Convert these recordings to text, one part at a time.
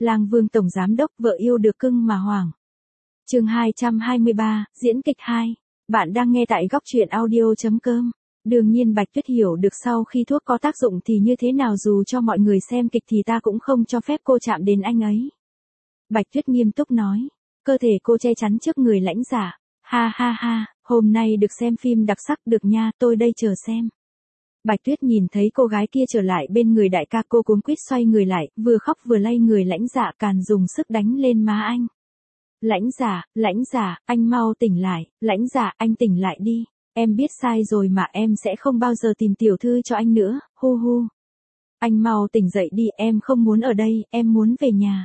Lang Vương tổng giám đốc vợ yêu được cưng mà hoảng. Chương 223, diễn kịch 2. Bạn đang nghe tại góc truyện audio.com. Đương nhiên Bạch Tuyết hiểu được sau khi thuốc có tác dụng thì như thế nào, dù cho mọi người xem kịch thì ta cũng không cho phép cô chạm đến anh ấy. Bạch Tuyết nghiêm túc nói. Cơ thể cô che chắn trước người Lãnh Giả. Ha ha ha, hôm nay được xem phim đặc sắc được nha, tôi đây chờ xem. Bạch Tuyết nhìn thấy cô gái kia trở lại bên người đại ca, cô cuống quýt xoay người lại, vừa khóc vừa lay người Lãnh Dạ, càn dùng sức đánh lên má anh. Lãnh Giả, anh mau tỉnh lại, Lãnh Giả, anh tỉnh lại đi. Em biết sai rồi mà, em sẽ không bao giờ tìm tiểu thư cho anh nữa, hu hu. Anh mau tỉnh dậy đi, em không muốn ở đây, em muốn về nhà.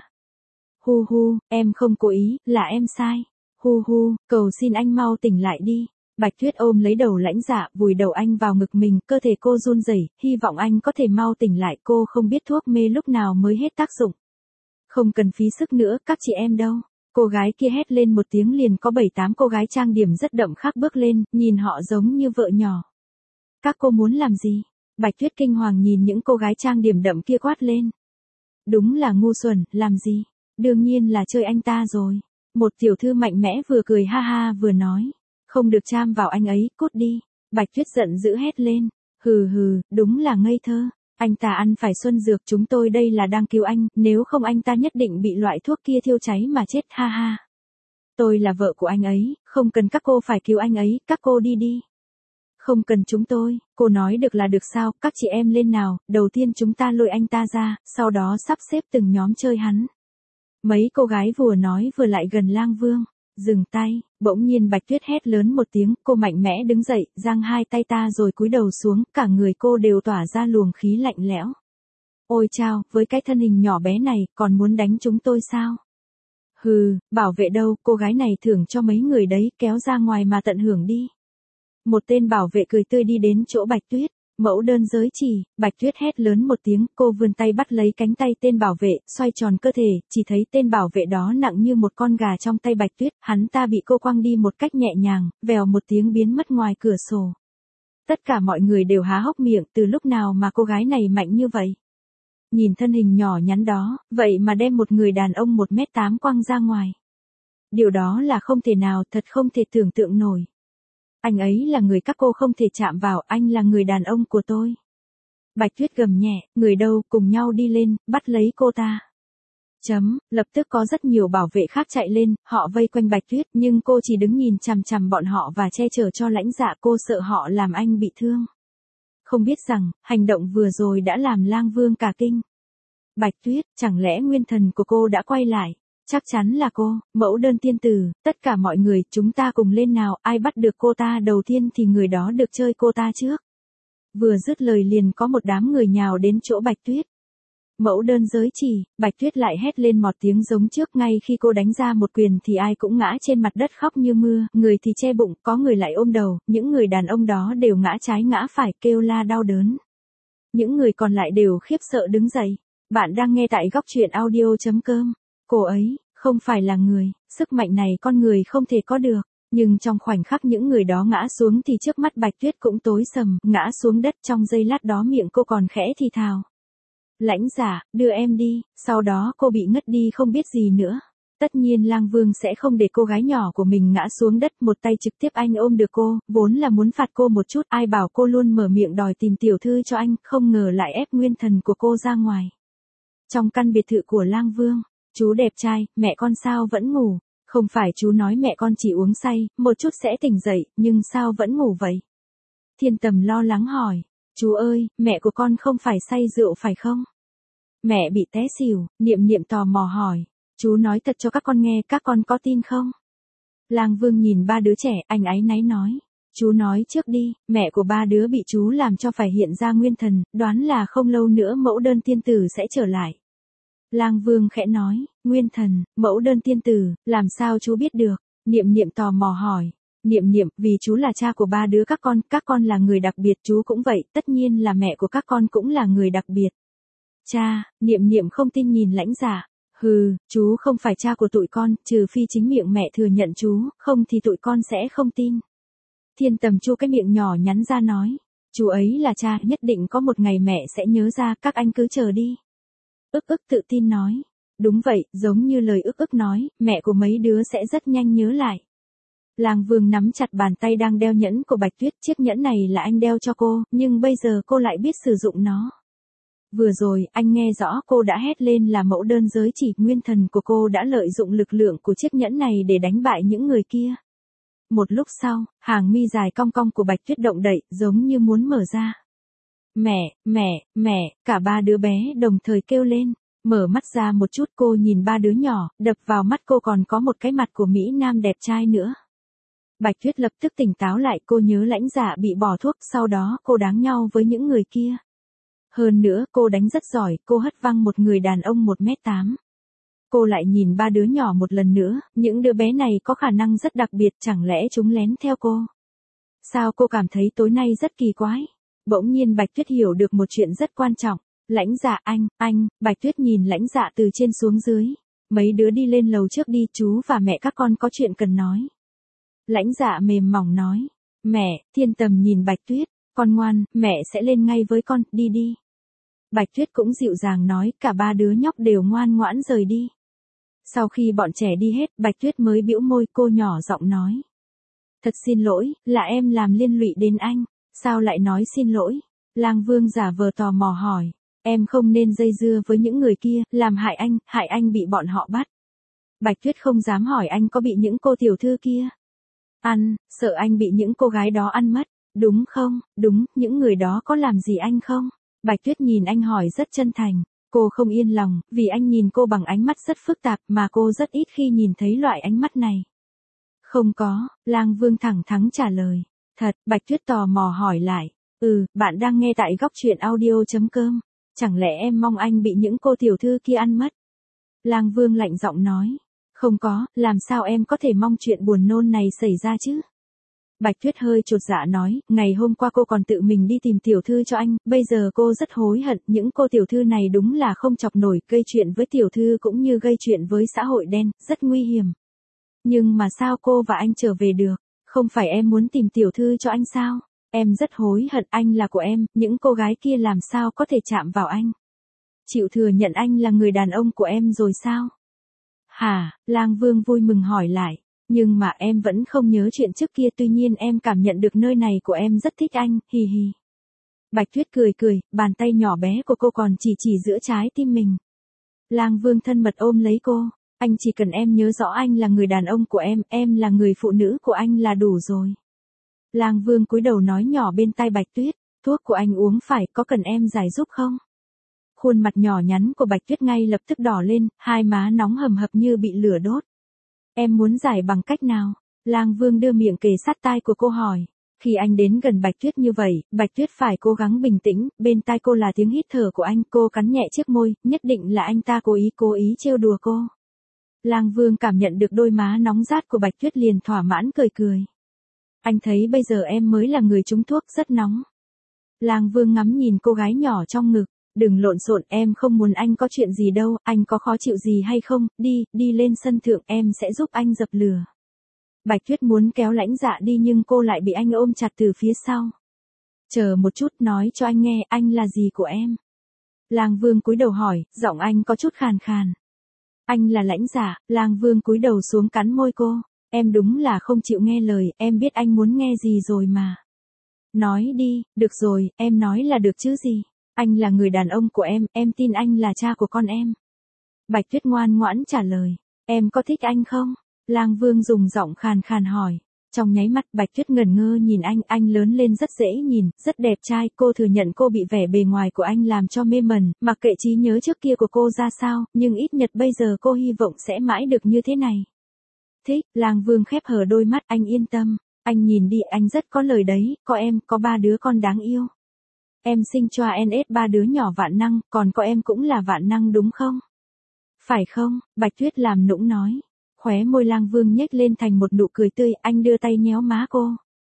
Hu hu, em không cố ý, là em sai. Hu hu, cầu xin anh mau tỉnh lại đi. Bạch Tuyết ôm lấy đầu Lãnh Dạ, vùi đầu anh vào ngực mình, cơ thể cô run rẩy, hy vọng anh có thể mau tỉnh lại. Cô không biết thuốc mê lúc nào mới hết tác dụng. Không cần phí sức nữa, các chị em đâu. Cô gái kia hét lên một tiếng, liền có 7-8 cô gái trang điểm rất đậm khác bước lên, nhìn họ giống như vợ nhỏ. Các cô muốn làm gì? Bạch Tuyết kinh hoàng nhìn những cô gái trang điểm đậm kia quát lên. Đúng là ngu xuẩn, làm gì? Đương nhiên là chơi anh ta rồi. Một tiểu thư mạnh mẽ vừa cười ha ha vừa nói. Không được chạm vào anh ấy, cút đi. Bạch Tuyết giận dữ hét lên. Hừ hừ, đúng là ngây thơ. Anh ta ăn phải xuân dược, chúng tôi đây là đang cứu anh, nếu không anh ta nhất định bị loại thuốc kia thiêu cháy mà chết, ha ha. Tôi là vợ của anh ấy, không cần các cô phải cứu anh ấy, các cô đi đi. Không cần chúng tôi, cô nói được là được sao, các chị em lên nào, đầu tiên chúng ta lôi anh ta ra, sau đó sắp xếp từng nhóm chơi hắn. Mấy cô gái vừa nói vừa lại gần Lang Vương. Dừng tay, bỗng nhiên Bạch Tuyết hét lớn một tiếng, cô mạnh mẽ đứng dậy, giang hai tay ta rồi cúi đầu xuống, cả người cô đều tỏa ra luồng khí lạnh lẽo. Ôi chao, với cái thân hình nhỏ bé này, còn muốn đánh chúng tôi sao? Hừ, bảo vệ đâu, cô gái này thưởng cho mấy người đấy, kéo ra ngoài mà tận hưởng đi. Một tên bảo vệ cười tươi đi đến chỗ Bạch Tuyết. Mẫu đơn giới chỉ, Bạch Tuyết hét lớn một tiếng, cô vươn tay bắt lấy cánh tay tên bảo vệ, xoay tròn cơ thể, chỉ thấy tên bảo vệ đó nặng như một con gà trong tay Bạch Tuyết, hắn ta bị cô quăng đi một cách nhẹ nhàng, vèo một tiếng biến mất ngoài cửa sổ. Tất cả mọi người đều há hốc miệng, từ lúc nào mà cô gái này mạnh như vậy? Nhìn thân hình nhỏ nhắn đó, vậy mà đem một người đàn ông 1m8 quăng ra ngoài. Điều đó là không thể nào, thật không thể tưởng tượng nổi. Anh ấy là người các cô không thể chạm vào, anh là người đàn ông của tôi. Bạch Tuyết gầm nhẹ, người đâu, cùng nhau đi lên, bắt lấy cô ta. Lập tức có rất nhiều bảo vệ khác chạy lên, họ vây quanh Bạch Tuyết, nhưng cô chỉ đứng nhìn chằm chằm bọn họ và che chở cho Lãnh Dạ, cô sợ họ làm anh bị thương. Không biết rằng, hành động vừa rồi đã làm Lang Vương cả kinh. Bạch Tuyết, chẳng lẽ nguyên thần của cô đã quay lại? Chắc chắn là cô, mẫu đơn tiên tử, tất cả mọi người, chúng ta cùng lên nào, ai bắt được cô ta đầu tiên thì người đó được chơi cô ta trước. Vừa dứt lời liền có một đám người nhào đến chỗ Bạch Tuyết. Mẫu đơn giới chỉ, Bạch Tuyết lại hét lên một tiếng giống trước, ngay khi cô đánh ra một quyền thì ai cũng ngã trên mặt đất khóc như mưa, người thì che bụng, có người lại ôm đầu, những người đàn ông đó đều ngã trái ngã phải kêu la đau đớn. Những người còn lại đều khiếp sợ đứng dậy. Bạn đang nghe tại góc truyện audio.com. Cô ấy, không phải là người, sức mạnh này con người không thể có được. Nhưng trong khoảnh khắc những người đó ngã xuống thì trước mắt Bạch Tuyết cũng tối sầm, ngã xuống đất, trong giây lát đó miệng cô còn khẽ thì thào. Lãnh Giả, đưa em đi, sau đó cô bị ngất đi không biết gì nữa. Tất nhiên Lang Vương sẽ không để cô gái nhỏ của mình ngã xuống đất, một tay trực tiếp anh ôm được cô, vốn là muốn phạt cô một chút, ai bảo cô luôn mở miệng đòi tìm tiểu thư cho anh, không ngờ lại ép nguyên thần của cô ra ngoài. Trong căn biệt thự của Lang Vương. Chú đẹp trai, mẹ con sao vẫn ngủ? Không phải chú nói mẹ con chỉ uống say, một chút sẽ tỉnh dậy, nhưng sao vẫn ngủ vậy? Thiên Tầm lo lắng hỏi. Chú ơi, mẹ của con không phải say rượu phải không? Mẹ bị té xỉu, Niệm Niệm tò mò hỏi. Chú nói thật cho các con nghe, các con có tin không? Lang Vương nhìn ba đứa trẻ, anh áy náy nói. Chú nói trước đi, mẹ của ba đứa bị chú làm cho phải hiện ra nguyên thần, đoán là không lâu nữa mẫu đơn tiên tử sẽ trở lại. Lang Vương khẽ nói, nguyên thần, mẫu đơn tiên tử, làm sao chú biết được? Niệm Niệm tò mò hỏi. Niệm Niệm, vì chú là cha của ba đứa các con là người đặc biệt, chú cũng vậy, tất nhiên là mẹ của các con cũng là người đặc biệt. Cha, Niệm Niệm không tin nhìn Lãnh Giả. Hừ, chú không phải cha của tụi con, trừ phi chính miệng mẹ thừa nhận chú, không thì tụi con sẽ không tin. Thiên Tầm chu cái miệng nhỏ nhắn ra nói. Chú ấy là cha, nhất định có một ngày mẹ sẽ nhớ ra, các anh cứ chờ đi. Ức tự tin nói. Đúng vậy, giống như lời ức ức nói, mẹ của mấy đứa sẽ rất nhanh nhớ lại. Lang Vương nắm chặt bàn tay đang đeo nhẫn của Bạch Tuyết, chiếc nhẫn này là anh đeo cho cô, nhưng bây giờ cô lại biết sử dụng nó. Vừa rồi, anh nghe rõ cô đã hét lên là mẫu đơn giới chỉ, nguyên thần của cô đã lợi dụng lực lượng của chiếc nhẫn này để đánh bại những người kia. Một lúc sau, hàng mi dài cong cong của Bạch Tuyết động đậy, giống như muốn mở ra. Mẹ, cả ba đứa bé đồng thời kêu lên. Mở mắt ra một chút cô nhìn ba đứa nhỏ, đập vào mắt cô còn có một cái mặt của Mỹ Nam đẹp trai nữa. Bạch Tuyết lập tức tỉnh táo lại, cô nhớ Lãnh Dạ bị bỏ thuốc, sau đó cô đáng nhau với những người kia. Hơn nữa, cô đánh rất giỏi, cô hất văng một người đàn ông 1m8. Cô lại nhìn ba đứa nhỏ một lần nữa, những đứa bé này có khả năng rất đặc biệt, chẳng lẽ chúng lén theo cô? Sao cô cảm thấy tối nay rất kỳ quái? Bỗng nhiên Bạch Tuyết hiểu được một chuyện rất quan trọng. Lãnh Dạ anh, Bạch Tuyết nhìn Lãnh Dạ từ trên xuống dưới. Mấy đứa đi lên lầu trước đi, chú và mẹ các con có chuyện cần nói. Lãnh Dạ mềm mỏng nói. Mẹ, Thiên Tầm nhìn Bạch Tuyết, con ngoan, mẹ sẽ lên ngay với con, đi. Bạch Tuyết cũng dịu dàng nói, cả ba đứa nhóc đều ngoan ngoãn rời đi. Sau khi bọn trẻ đi hết, Bạch Tuyết mới bĩu môi, cô nhỏ giọng nói. Thật xin lỗi, là em làm liên lụy đến anh, sao lại nói xin lỗi? Lang Vương giả vờ tò mò hỏi, em không nên dây dưa với những người kia, làm hại anh bị bọn họ bắt. Bạch Tuyết không dám hỏi anh có bị những cô tiểu thư kia sợ anh bị những cô gái đó ăn mất, đúng không? Đúng, những người đó có làm gì anh không? Bạch Tuyết nhìn anh hỏi rất chân thành, cô không yên lòng, vì anh nhìn cô bằng ánh mắt rất phức tạp mà cô rất ít khi nhìn thấy loại ánh mắt này. Không có, Lang Vương thẳng thắn trả lời. Thật, Bạch Tuyết tò mò hỏi lại. Bạn đang nghe tại góc truyện audio.com. Chẳng lẽ em mong anh bị những cô tiểu thư kia ăn mất? Lang Vương lạnh giọng nói. Không có, làm sao em có thể mong chuyện buồn nôn này xảy ra chứ? Bạch Tuyết hơi chột dạ nói, ngày hôm qua cô còn tự mình đi tìm tiểu thư cho anh, bây giờ cô rất hối hận, những cô tiểu thư này đúng là không chọc nổi, gây chuyện với tiểu thư cũng như gây chuyện với xã hội đen, rất nguy hiểm. Nhưng mà sao cô và anh trở về được? Không phải em muốn tìm tiểu thư cho anh sao? Em rất hối hận, anh là của em, những cô gái kia làm sao có thể chạm vào anh? Chịu thừa nhận anh là người đàn ông của em rồi sao? Hả? Lang Vương vui mừng hỏi lại. Nhưng mà em vẫn không nhớ chuyện trước kia, tuy nhiên em cảm nhận được nơi này của em rất thích anh, hì hì. Bạch Tuyết cười, bàn tay nhỏ bé của cô còn chỉ giữa trái tim mình. Lang Vương thân mật ôm lấy cô, anh chỉ cần em nhớ rõ anh là người đàn ông của em là người phụ nữ của anh là đủ rồi. Lang Vương cúi đầu nói nhỏ bên tai Bạch Tuyết, thuốc của anh uống phải, có cần em giải giúp không? Khuôn mặt nhỏ nhắn của Bạch Tuyết ngay lập tức đỏ lên, hai má nóng hầm hập như bị lửa đốt. Em muốn giải bằng cách nào? Lang Vương đưa miệng kề sát tai của cô hỏi. Khi anh đến gần Bạch Tuyết như vậy, Bạch Tuyết phải cố gắng bình tĩnh, bên tai cô là tiếng hít thở của anh, cô cắn nhẹ chiếc môi, nhất định là anh ta cố ý trêu đùa cô. Lang Vương cảm nhận được đôi má nóng rát của Bạch Tuyết liền thỏa mãn cười. Anh thấy bây giờ em mới là người trúng thuốc, rất nóng. Lang Vương ngắm nhìn cô gái nhỏ trong ngực. Đừng lộn xộn, em không muốn anh có chuyện gì đâu, anh có khó chịu gì hay không, đi lên sân thượng, em sẽ giúp anh dập lửa. Bạch Tuyết muốn kéo Lãnh Dạ đi nhưng cô lại bị anh ôm chặt từ phía sau. Chờ một chút, nói cho anh nghe, anh là gì của em? Lang Vương cúi đầu hỏi, giọng anh có chút khàn khàn. Anh là Lãnh Dạ. Lang Vương cúi đầu xuống cắn môi cô. Em đúng là không chịu nghe lời, em biết anh muốn nghe gì rồi mà. Nói đi, được rồi, em nói là được chứ gì. Anh là người đàn ông của em tin anh là cha của con em. Bạch Tuyết ngoan ngoãn trả lời, em có thích anh không? Lang Vương dùng giọng khàn khàn hỏi. Trong nháy mắt Bạch Tuyết ngẩn ngơ nhìn anh lớn lên rất dễ nhìn, rất đẹp trai, cô thừa nhận cô bị vẻ bề ngoài của anh làm cho mê mẩn, mặc kệ trí nhớ trước kia của cô ra sao, nhưng ít nhất bây giờ cô hy vọng sẽ mãi được như thế này. Thích, Lang Vương khép hờ đôi mắt, anh yên tâm, anh nhìn đi, anh rất có lời đấy, có em, có ba đứa con đáng yêu. Em sinh cho NS ba đứa nhỏ vạn năng, còn có em cũng là vạn năng đúng không? Phải không? Bạch Tuyết làm nũng nói. Khóe môi Lang Vương nhếch lên thành một nụ cười tươi, anh đưa tay nhéo má cô.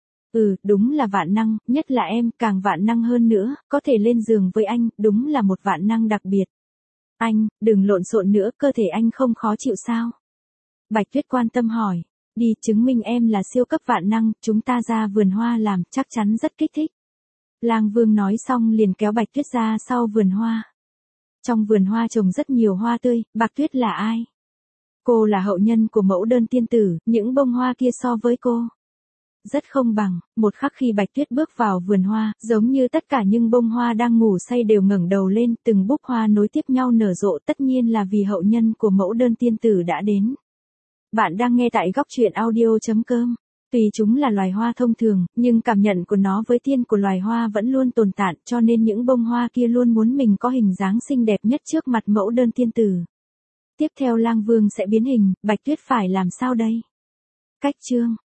Đúng là vạn năng, nhất là em, càng vạn năng hơn nữa, có thể lên giường với anh, đúng là một vạn năng đặc biệt. Anh, đừng lộn xộn nữa, cơ thể anh không khó chịu sao? Bạch Tuyết quan tâm hỏi. Đi, chứng minh em là siêu cấp vạn năng, chúng ta ra vườn hoa làm, chắc chắn rất kích thích. Lang Vương nói xong liền kéo Bạch Tuyết ra sau vườn hoa. Trong vườn hoa trồng rất nhiều hoa tươi, Bạch Tuyết là ai? Cô là hậu nhân của mẫu đơn tiên tử, những bông hoa kia so với cô rất không bằng. Một khắc khi Bạch Tuyết bước vào vườn hoa, giống như tất cả những bông hoa đang ngủ say đều ngẩng đầu lên, từng búp hoa nối tiếp nhau nở rộ, tất nhiên là vì hậu nhân của mẫu đơn tiên tử đã đến. Bạn đang nghe tại góc truyện audio.com. Tuy chúng là loài hoa thông thường, nhưng cảm nhận của nó với tiên của loài hoa vẫn luôn tồn tại, cho nên những bông hoa kia luôn muốn mình có hình dáng xinh đẹp nhất trước mặt mẫu đơn tiên tử. Tiếp theo Lang Vương sẽ biến hình, Bạch Tuyết phải làm sao đây? Cách chương